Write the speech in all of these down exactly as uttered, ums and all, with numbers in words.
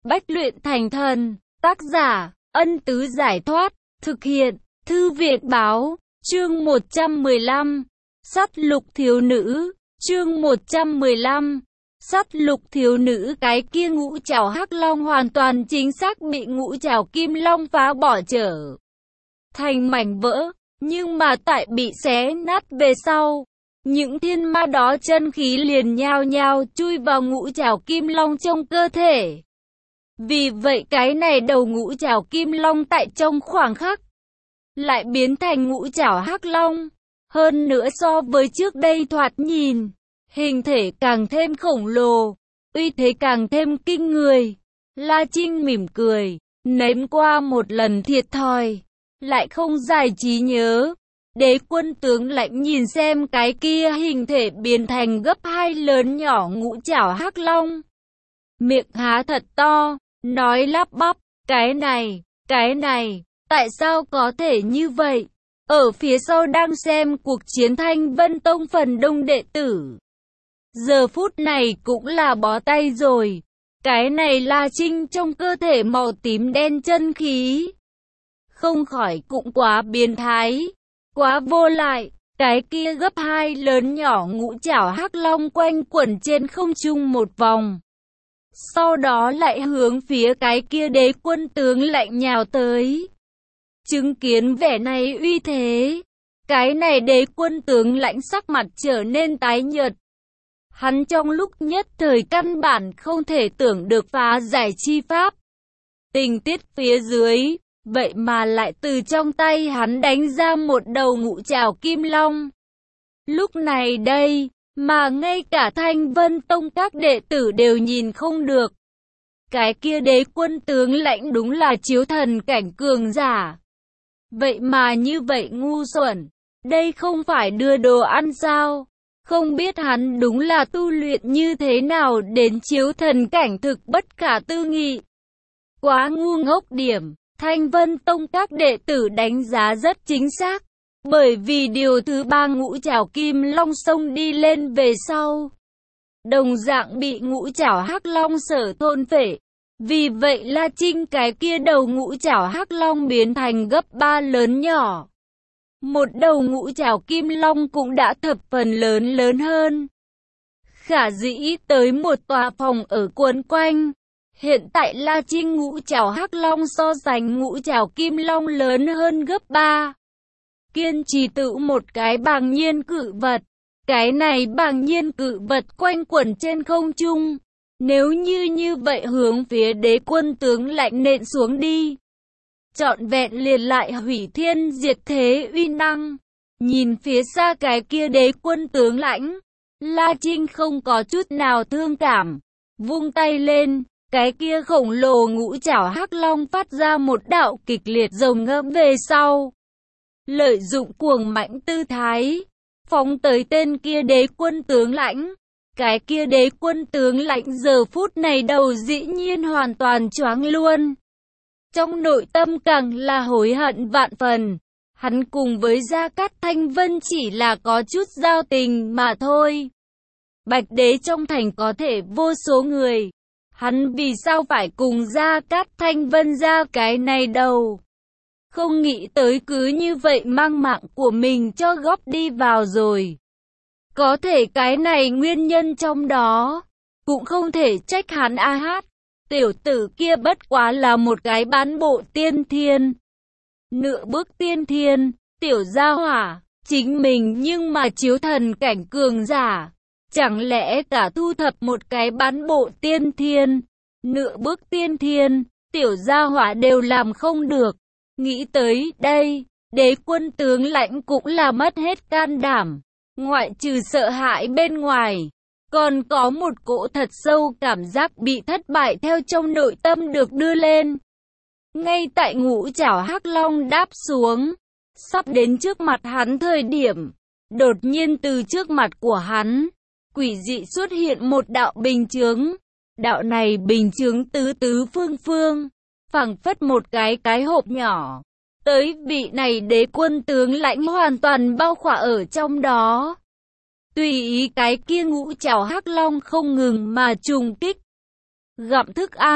Bách luyện thành thần, tác giả, Ân Tứ Giải Thoát, thực hiện, Thư viện Báo, chương một trăm mười lăm, Sắt lục thiếu nữ, chương một trăm mười lăm, Sắt lục thiếu nữ. Cái kia ngũ trảo hắc long hoàn toàn chính xác bị ngũ trảo kim long phá bỏ trở thành mảnh vỡ, nhưng mà tại bị xé nát về sau, những thiên ma đó chân khí liền nhao nhao chui vào ngũ trảo kim long trong cơ thể. Vì vậy cái này đầu ngũ trảo kim long tại trong khoảng khắc lại biến thành ngũ trảo hắc long. Hơn nữa so với trước đây thoạt nhìn, hình thể càng thêm khổng lồ, uy thế càng thêm kinh người. La Trinh mỉm cười, nếm qua một lần thiệt thòi, lại không giải trí nhớ. Đế quân tướng lãnh nhìn xem cái kia hình thể biến thành gấp hai lớn nhỏ ngũ trảo hắc long, miệng há thật to, nói lắp bắp, cái này, cái này, tại sao có thể như vậy? Ở phía sau đang xem cuộc chiến Thanh Vân Tông phần đông đệ tử, giờ phút này cũng là bó tay rồi. Cái này La Trinh trong cơ thể màu tím đen chân khí, không khỏi cũng quá biến thái, quá vô lại. Cái kia gấp hai lớn nhỏ ngũ trảo hắc long quanh quẩn trên không trung một vòng, sau đó lại hướng phía cái kia đế quân tướng lạnh nhào tới. Chứng kiến vẻ này uy thế, cái này đế quân tướng lãnh sắc mặt trở nên tái nhợt. Hắn trong lúc nhất thời căn bản không thể tưởng được phá giải chi pháp. Tình tiết phía dưới, vậy mà lại từ trong tay hắn đánh ra một đầu ngũ trảo kim long. Lúc này đây, mà ngay cả Thanh Vân Tông các đệ tử đều nhìn không được. Cái kia đế quân tướng lãnh đúng là chiếu thần cảnh cường giả. Vậy mà như vậy ngu xuẩn, đây không phải đưa đồ ăn sao? Không biết hắn đúng là tu luyện như thế nào đến chiếu thần cảnh, thực bất khả tư nghị. Quá ngu ngốc điểm, Thanh Vân Tông các đệ tử đánh giá rất chính xác. Bởi vì điều thứ ba ngũ trảo kim long xông đi lên về sau, đồng dạng bị ngũ trảo hắc long sở thôn phệ. Vì vậy La Trinh cái kia đầu ngũ trảo hắc long biến thành gấp ba lớn nhỏ. Một đầu ngũ trảo kim long cũng đã thập phần lớn lớn hơn. Khả dĩ tới một tòa phòng ở quấn quanh. Hiện tại La Trinh ngũ trảo hắc long so sánh ngũ trảo kim long lớn hơn gấp ba. Kiên trì tự một cái bàng nhiên cự vật. Cái này bàng nhiên cự vật quanh quẩn trên không trung. Nếu như như vậy hướng phía đế quân tướng lãnh nện xuống đi, trọn vẹn liền lại hủy thiên diệt thế uy năng. Nhìn phía xa cái kia đế quân tướng lãnh, La Trinh không có chút nào thương cảm. Vung tay lên, cái kia khổng lồ ngũ trảo hắc long phát ra một đạo kịch liệt rồng ngâm về sau. Lợi dụng cuồng mãnh tư thái, phóng tới tên kia đế quân tướng lãnh. Cái kia đế quân tướng lãnh giờ phút này đầu dĩ nhiên hoàn toàn choáng luôn. Trong nội tâm càng là hối hận vạn phần. Hắn cùng với Gia Cát Thanh Vân chỉ là có chút giao tình mà thôi. Bạch đế trong thành có thể vô số người. Hắn vì sao phải cùng Gia Cát Thanh Vân ra cái này đâu? Không nghĩ tới cứ như vậy mang mạng của mình cho góp đi vào rồi. Có thể cái này nguyên nhân trong đó, cũng không thể trách hắn a hát. Tiểu tử kia bất quá là một cái bán bộ tiên thiên. Nửa bước tiên thiên, tiểu gia hỏa, chính mình nhưng mà chiếu thần cảnh cường giả. Chẳng lẽ cả thu thập một cái bán bộ tiên thiên, nửa bước tiên thiên, tiểu gia hỏa đều làm không được. Nghĩ tới đây, đế quân tướng lãnh cũng là mất hết can đảm. Ngoại trừ sợ hãi bên ngoài, còn có một cỗ thật sâu cảm giác bị thất bại theo trong nội tâm được đưa lên. Ngay tại ngũ trảo hắc long đáp xuống, sắp đến trước mặt hắn thời điểm, đột nhiên từ trước mặt của hắn, quỷ dị xuất hiện một đạo bình chướng. Đạo này bình chướng tứ tứ phương phương, phảng phất một cái cái hộp nhỏ. Tới vị này đế quân tướng lãnh hoàn toàn bao khỏa ở trong đó. Tùy ý cái kia ngũ trảo hắc long không ngừng mà trùng kích, gặm thức ăn,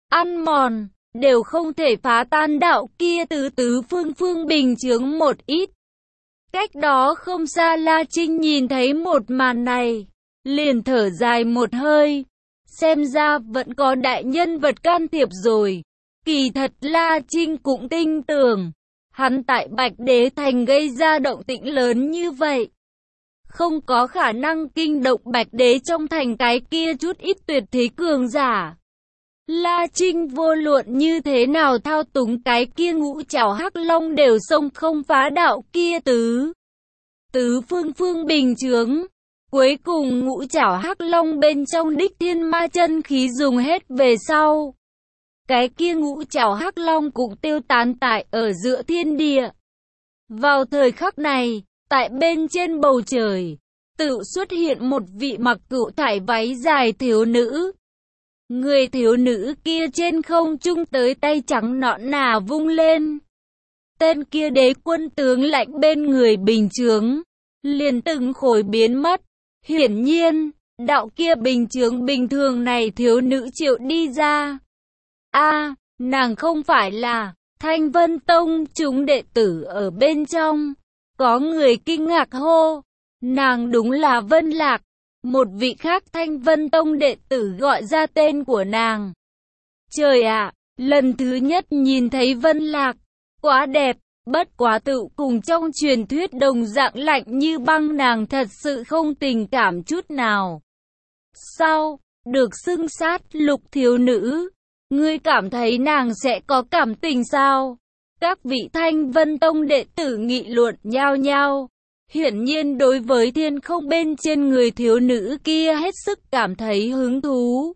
ăn mòn, đều không thể phá tan đạo kia tứ tứ phương phương bình chướng một ít. Cách đó không xa La Trinh nhìn thấy một màn này, liền thở dài một hơi. Xem ra vẫn có đại nhân vật can thiệp rồi. Kỳ thật La Trinh cũng tin tưởng, hắn tại Bạch Đế Thành gây ra động tĩnh lớn như vậy, không có khả năng kinh động Bạch Đế trong thành cái kia chút ít tuyệt thế cường giả. La Trinh vô luận như thế nào thao túng cái kia ngũ trảo hắc long đều xông không phá đạo kia tứ tứ phương phương bình chướng. Cuối cùng ngũ trảo hắc long bên trong đích thiên ma chân khí dùng hết về sau, cái kia ngũ trảo hắc long cũng tiêu tán tại ở giữa thiên địa. Vào thời khắc này, tại bên trên bầu trời, tự xuất hiện một vị mặc cựu thải váy dài thiếu nữ. Người thiếu nữ kia trên không trung tới tay trắng nõn nà vung lên. Tên kia đế quân tướng lạnh bên người bình chướng, liền từng khối biến mất. Hiển nhiên, đạo kia bình chướng bình thường này thiếu nữ chịu đi ra. A, à, nàng không phải là Thanh Vân Tông chúng đệ tử ở bên trong. Có người kinh ngạc hô, nàng đúng là Vân Lạc. Một vị khác Thanh Vân Tông đệ tử gọi ra tên của nàng. Trời ạ, lần thứ nhất nhìn thấy Vân Lạc, quá đẹp, bất quá tự cùng trong truyền thuyết đồng dạng lạnh như băng, nàng thật sự không tình cảm chút nào. Sao, được xưng sát lục thiếu nữ, ngươi cảm thấy nàng sẽ có cảm tình sao? Các vị Thanh Vân Tông đệ tử nghị luận nhao nhao. Hiển nhiên đối với thiên không bên trên người thiếu nữ kia hết sức cảm thấy hứng thú.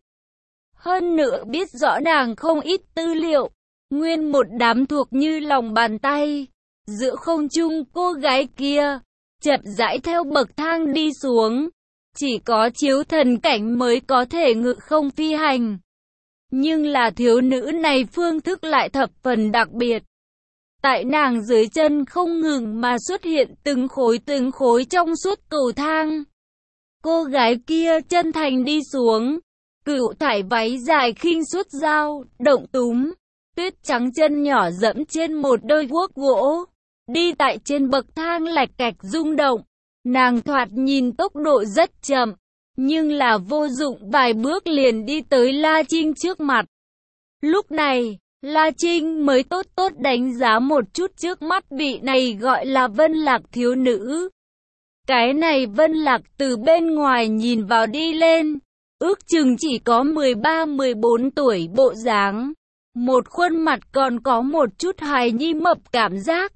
Hơn nữa biết rõ nàng không ít tư liệu, nguyên một đám thuộc như lòng bàn tay. Giữa không trung cô gái kia, chậm rãi theo bậc thang đi xuống. Chỉ có chiếu thần cảnh mới có thể ngự không phi hành. Nhưng là thiếu nữ này phương thức lại thập phần đặc biệt. Tại nàng dưới chân không ngừng mà xuất hiện từng khối từng khối trong suốt cầu thang. Cô gái kia chân thành đi xuống, cựu thải váy dài khinh suốt dao, động túm, tuyết trắng chân nhỏ dẫm trên một đôi guốc gỗ, đi tại trên bậc thang lạch cạch rung động. Nàng thoạt nhìn tốc độ rất chậm, nhưng là vô dụng, vài bước liền đi tới La Trinh trước mặt. Lúc này, La Trinh mới tốt tốt đánh giá một chút trước mắt vị này gọi là Vân Lạc thiếu nữ. Cái này Vân Lạc từ bên ngoài nhìn vào đi lên, ước chừng chỉ có mười ba mười bốn tuổi bộ dáng. Một khuôn mặt còn có một chút hài nhi mập cảm giác,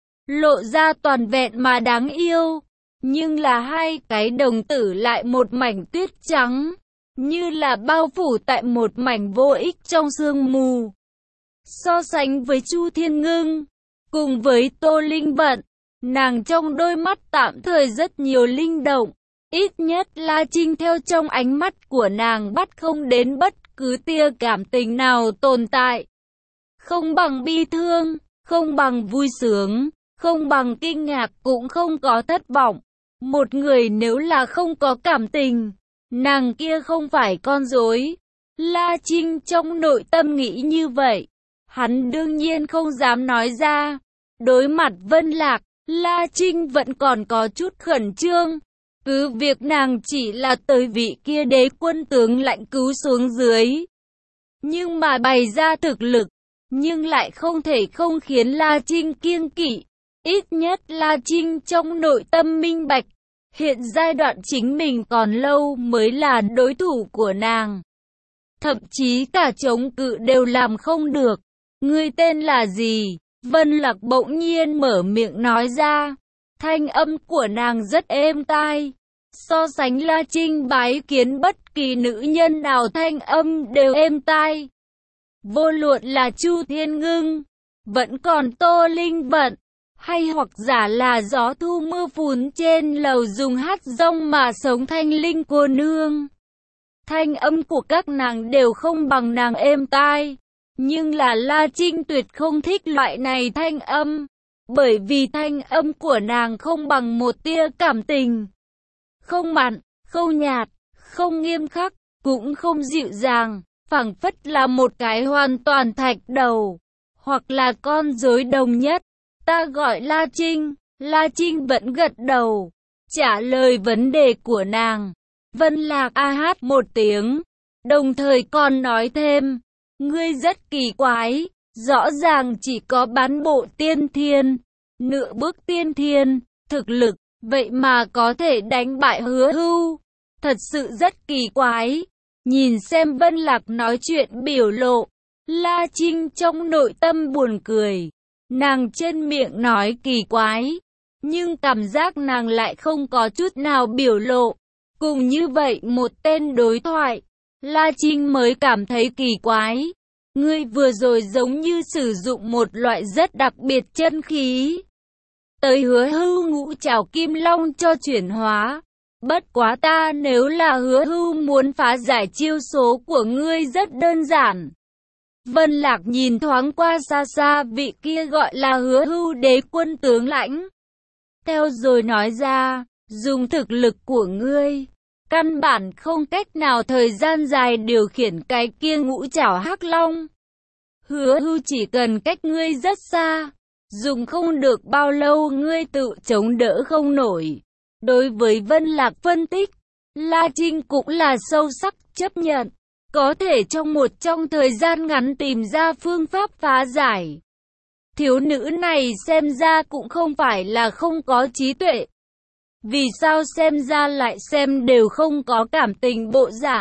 lộ ra toàn vẹn mà đáng yêu. Nhưng là hai cái đồng tử lại một mảnh tuyết trắng, như là bao phủ tại một mảnh vô ích trong sương mù. So sánh với Chu Thiên Ngưng, cùng với Tô Linh Vận, nàng trong đôi mắt tạm thời rất nhiều linh động. Ít nhất La Trinh theo trong ánh mắt của nàng bắt không đến bất cứ tia cảm tình nào tồn tại. Không bằng bi thương, không bằng vui sướng, không bằng kinh ngạc, cũng không có thất vọng. Một người nếu là không có cảm tình, nàng kia không phải con rối. La Trinh trong nội tâm nghĩ như vậy. Hắn đương nhiên không dám nói ra. Đối mặt Vân Lạc, La Trinh vẫn còn có chút khẩn trương. Cứ việc nàng chỉ là tới vị kia đế quân tướng lạnh cứu xuống dưới, nhưng mà bày ra thực lực, nhưng lại không thể không khiến La Trinh kiêng kỵ. Ít nhất La Trinh trong nội tâm minh bạch, hiện giai đoạn chính mình còn lâu mới là đối thủ của nàng. Thậm chí cả chống cự đều làm không được. Ngươi tên là gì? Vân Lạc bỗng nhiên mở miệng nói ra. Thanh âm của nàng rất êm tai. So sánh La Trinh bái kiến bất kỳ nữ nhân nào thanh âm đều êm tai. Vô luận là Chu Thiên Ngưng, vẫn còn Tô Linh Vận, hay hoặc giả là gió thu mưa phùn trên lầu dùng hát rong mà sống thanh linh cô nương. Thanh âm của các nàng đều không bằng nàng êm tai. Nhưng là La Trinh tuyệt không thích loại này thanh âm, bởi vì thanh âm của nàng không bằng một tia cảm tình. Không mặn, không nhạt, không nghiêm khắc, cũng không dịu dàng, phảng phất là một cái hoàn toàn thạch đầu, hoặc là con rối đồng nhất. Ta gọi La Trinh. La Trinh vẫn gật đầu, trả lời vấn đề của nàng. Vân Lạc a hát một tiếng, đồng thời còn nói thêm, ngươi rất kỳ quái, rõ ràng chỉ có bán bộ tiên thiên, nửa bước tiên thiên, thực lực, vậy mà có thể đánh bại Hứa Hưu, thật sự rất kỳ quái. Nhìn xem Vân Lạc nói chuyện biểu lộ, La Trinh trong nội tâm buồn cười, nàng trên miệng nói kỳ quái, nhưng cảm giác nàng lại không có chút nào biểu lộ. Cùng như vậy một tên đối thoại, La Trinh mới cảm thấy kỳ quái. Ngươi vừa rồi giống như sử dụng một loại rất đặc biệt chân khí, tới Hứa Hưu ngũ trảo kim long cho chuyển hóa. Bất quá ta nếu là Hứa Hưu muốn phá giải chiêu số của ngươi rất đơn giản. Vân Lạc nhìn thoáng qua xa xa vị kia gọi là Hứa Hưu đế quân tướng lãnh, theo rồi nói ra, dùng thực lực của ngươi, căn bản không cách nào thời gian dài điều khiển cái kia ngũ trảo hắc long. Hứa Hưu chỉ cần cách ngươi rất xa, dùng không được bao lâu ngươi tự chống đỡ không nổi. Đối với Vân Lạc phân tích, La Trinh cũng là sâu sắc chấp nhận, có thể trong một trong thời gian ngắn tìm ra phương pháp phá giải. Thiếu nữ này xem ra cũng không phải là không có trí tuệ. Vì sao xem ra lại xem đều không có cảm tình bộ dạng.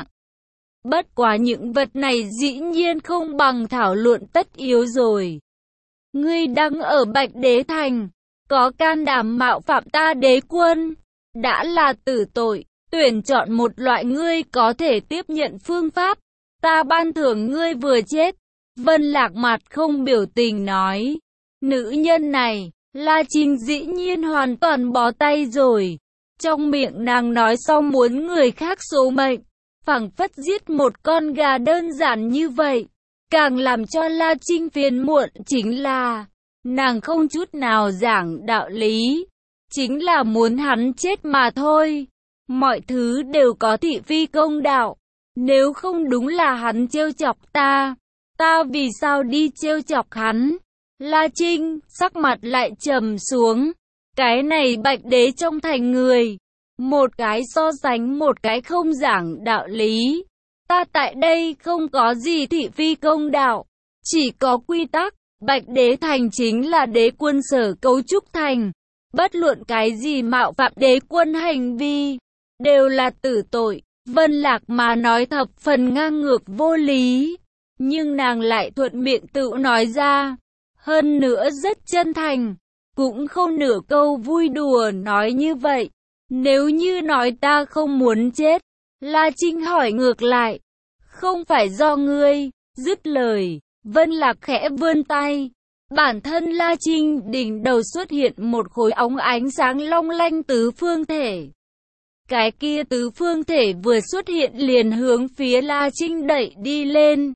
Bất quá những vật này dĩ nhiên không bằng thảo luận tất yếu rồi. Ngươi đang ở Bạch Đế Thành, có can đảm mạo phạm ta đế quân, đã là tử tội, tuyển chọn một loại ngươi có thể tiếp nhận phương pháp, ta ban thưởng ngươi vừa chết. Vân Lạc mặt không biểu tình nói, nữ nhân này, La Trinh dĩ nhiên hoàn toàn bó tay rồi. Trong miệng nàng nói xong muốn người khác số mệnh, phảng phất giết một con gà đơn giản như vậy. Càng làm cho La Trinh phiền muộn chính là, nàng không chút nào giảng đạo lý, chính là muốn hắn chết mà thôi. Mọi thứ đều có thị phi công đạo, nếu không đúng là hắn trêu chọc ta, ta vì sao đi trêu chọc hắn? La Trinh, sắc mặt lại trầm xuống, cái này Bạch Đế trong thành người, một cái so sánh một cái không giảng đạo lý. Ta tại đây không có gì thị phi công đạo, chỉ có quy tắc. Bạch Đế Thành chính là đế quân sở cấu trúc thành, bất luận cái gì mạo phạm đế quân hành vi, đều là tử tội. Vân Lạc mà nói thập phần ngang ngược vô lý, nhưng nàng lại thuận miệng tự nói ra, hơn nữa rất chân thành, cũng không nửa câu vui đùa nói như vậy. Nếu như nói ta không muốn chết, La Trinh hỏi ngược lại, không phải do ngươi. Dứt lời, Vân Lạc khẽ vươn tay, bản thân La Trinh đỉnh đầu xuất hiện một khối óng ánh sáng long lanh tứ phương thể. Cái kia tứ phương thể vừa xuất hiện liền hướng phía La Trinh đẩy đi lên.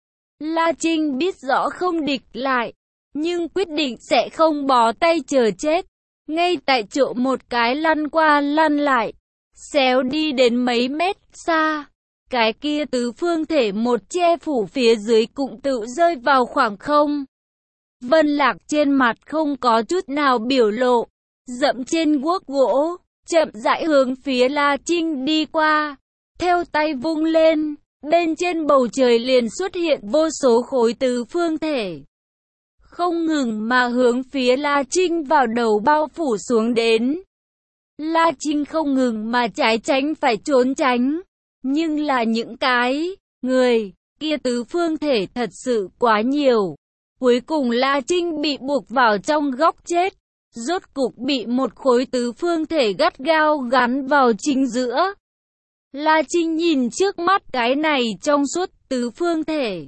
La Trinh biết rõ không địch lại, nhưng quyết định sẽ không bó tay chờ chết. Ngay tại chỗ một cái lăn qua lăn lại, xéo đi đến mấy mét xa. Cái kia tứ phương thể một che phủ phía dưới cũng tự rơi vào khoảng không. Vân Lạc trên mặt không có chút nào biểu lộ, dậm trên guốc gỗ, chậm rãi hướng phía La Trinh đi qua, theo tay vung lên, bên trên bầu trời liền xuất hiện vô số khối tứ phương thể, không ngừng mà hướng phía La Trinh vào đầu bao phủ xuống đến. La Trinh không ngừng mà trái tránh phải trốn tránh, nhưng là những cái người kia tứ phương thể thật sự quá nhiều. Cuối cùng La Trinh bị buộc vào trong góc chết, rốt cục bị một khối tứ phương thể gắt gao gắn vào chính giữa. La Trinh nhìn trước mắt cái này trong suốt tứ phương thể,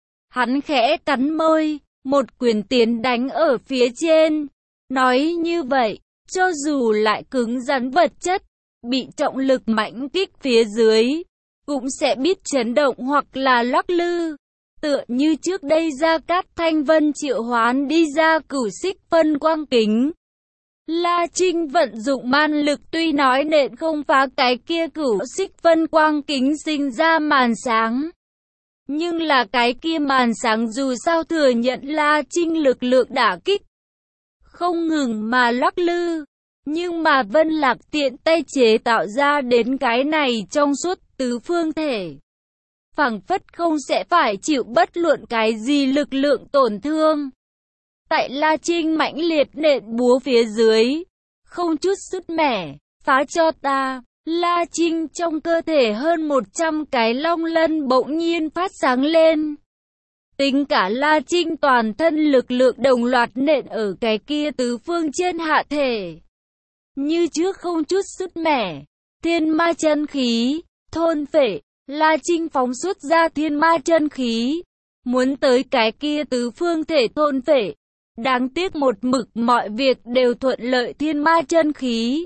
hắn khẽ cắn môi, một quyền tiến đánh ở phía trên. Nói như vậy, cho dù lại cứng rắn vật chất, bị trọng lực mãnh kích phía dưới, cũng sẽ biết chấn động hoặc là lắc lư. Tựa như trước đây Gia Cát Thanh Vân triệu hoán đi ra cửu xích phân quang kính. La Trinh vận dụng man lực tuy nói nện không phá cái kia cửu xích phân quang kính sinh ra màn sáng, Nhưng là cái kia màn sáng dù sao thừa nhận La Trinh lực lượng đả kích không ngừng mà lắc lư. Nhưng mà Vân Lạc tiện tay chế tạo ra đến cái này trong suốt tứ phương thể, phảng phất không sẽ phải chịu bất luận cái gì lực lượng tổn thương. Tại La Trinh mãnh liệt nện búa phía dưới, không chút sứt mẻ, phá cho ta. La Trinh trong cơ thể hơn một trăm cái long lân bỗng nhiên phát sáng lên. Tính cả La Trinh toàn thân lực lượng đồng loạt nện ở cái kia tứ phương trên hạ thể. Như trước không chút sứt mẻ, thiên ma chân khí, thôn phệ, La Trinh phóng xuất ra thiên ma chân khí, muốn tới cái kia tứ phương thể thôn phệ. Đáng tiếc một mực mọi việc đều thuận lợi, thiên ma chân khí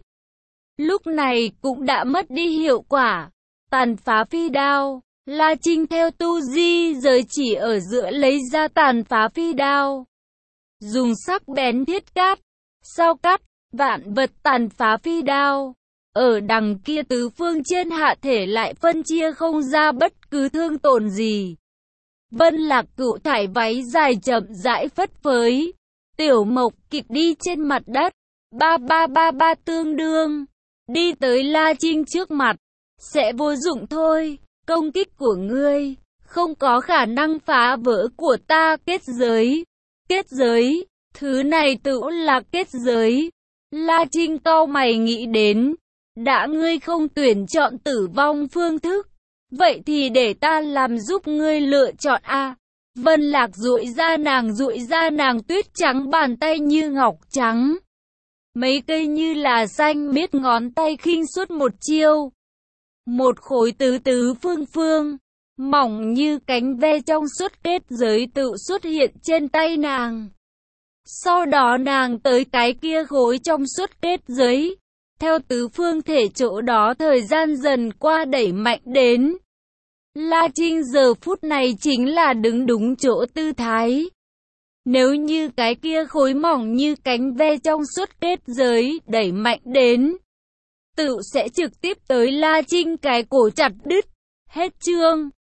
lúc này cũng đã mất đi hiệu quả. Tàn phá phi đao, La Trinh theo tu di giới chỉ ở giữa lấy ra tàn phá phi đao, dùng sắc bén thiết cát, sao cắt, vạn vật tàn phá phi đao. Ở đằng kia tứ phương trên hạ thể lại phân chia không ra bất cứ thương tổn gì. Vân Lạc Cửu thải váy dài chậm rãi phất phới, tiểu mộc kịch đi trên mặt đất, ba ba ba ba tương đương, đi tới La Trinh trước mặt, sẽ vô dụng thôi, công kích của ngươi, không có khả năng phá vỡ của ta kết giới. Kết giới, thứ này tự là kết giới. La Trinh cau mày nghĩ đến, đã ngươi không tuyển chọn tử vong phương thức, vậy thì để ta làm giúp ngươi lựa chọn a. Vân Lạc duỗi ra nàng duỗi ra nàng tuyết trắng bàn tay như ngọc trắng. Mấy cây như là xanh biết ngón tay khinh suốt một chiêu. Một khối tứ tứ phương phương, mỏng như cánh ve trong suốt kết giới tự xuất hiện trên tay nàng. Sau đó nàng tới cái kia khối trong suốt kết giới, theo tứ phương thể chỗ đó thời gian dần qua đẩy mạnh đến. La Trinh giờ phút này chính là đứng đúng chỗ tư thái. Nếu như cái kia khối mỏng như cánh ve trong suốt kết giới đẩy mạnh đến, tự sẽ trực tiếp tới La Trinh cái cổ chặt đứt. Hết chương.